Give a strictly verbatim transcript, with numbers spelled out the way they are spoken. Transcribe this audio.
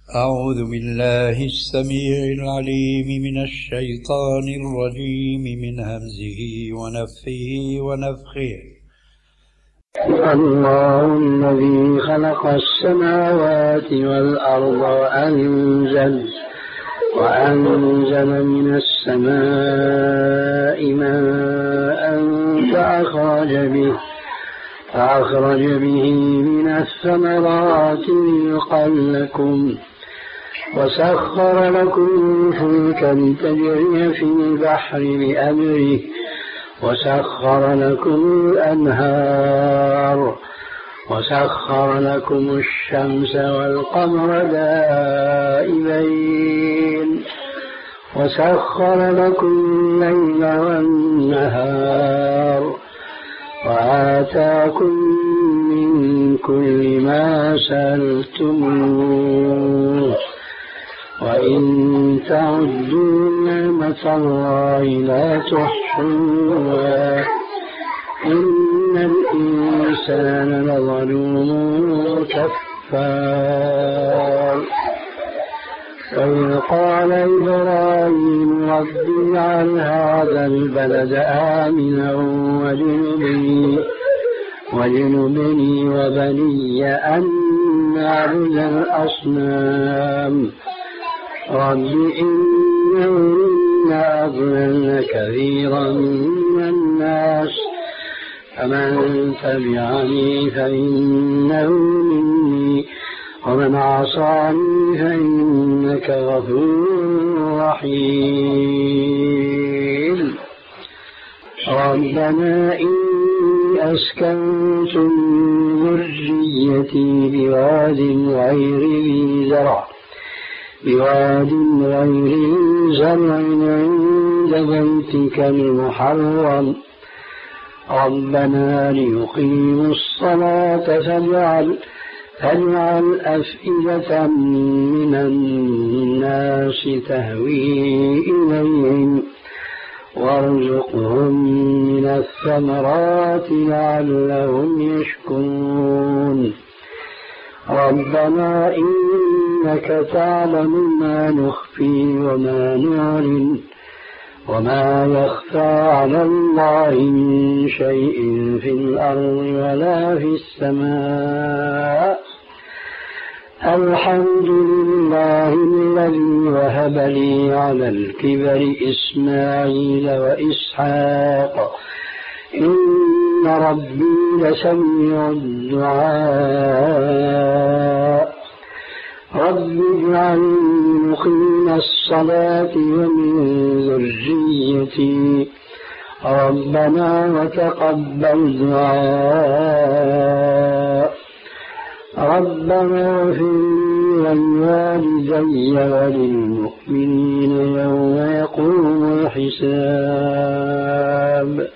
أعوذ بالله السميع العليم من الشيطان الرجيم من همزه ونفخه ونفخه. الله الذي خلق السماوات والأرض وأنزل وأنزل من السماء ماء فأخرج به فأخرج به من الثمرات رزقا لكم وسخر لكم الفلك لتجري في البحر بأمره وسخر لكم الأنهار وسخر لكم الشمس والقمر دائبين وسخر لكم الليل والنهار وآتاكم من كل ما سألتموه وإن تعدوا نعمة الله لا تحصوها إن الإنسان لظلوم كفار. وإذ قال إبراهيم رب اجعل هذا البلد آمنا واجنبني واجنبني وبني أن نعبد الأصنام رب إنهن أضللن كثيرا من الناس فمن تبعني فإنه مني ومن عصاني فإنك غفور رحيم. ربنا إني أسكنت من ذريتي بواد غير ذي زرع بواد غير زرع عند بيتك المحرم ربنا ليقيموا الصلاة فاجعل فاجعل أفئدة من الناس تهوي إليهم وارزقهم من الثمرات لعلهم يشكرون. ربنا إنك تعلم ما نخفي وما نعلن وما يخفى على الله من شيء في الأرض ولا في السماء. الحمد لله الذي وهب لي على الكبر إسماعيل وإسحاق إن ربي لسميع الدعاء. رب اجعلني مقيم الصلاة ومن ذريتي ربنا وتقبل دعاء. ربنا اغفر لي ولوالدي وللمؤمنين يوم يقوم الحساب.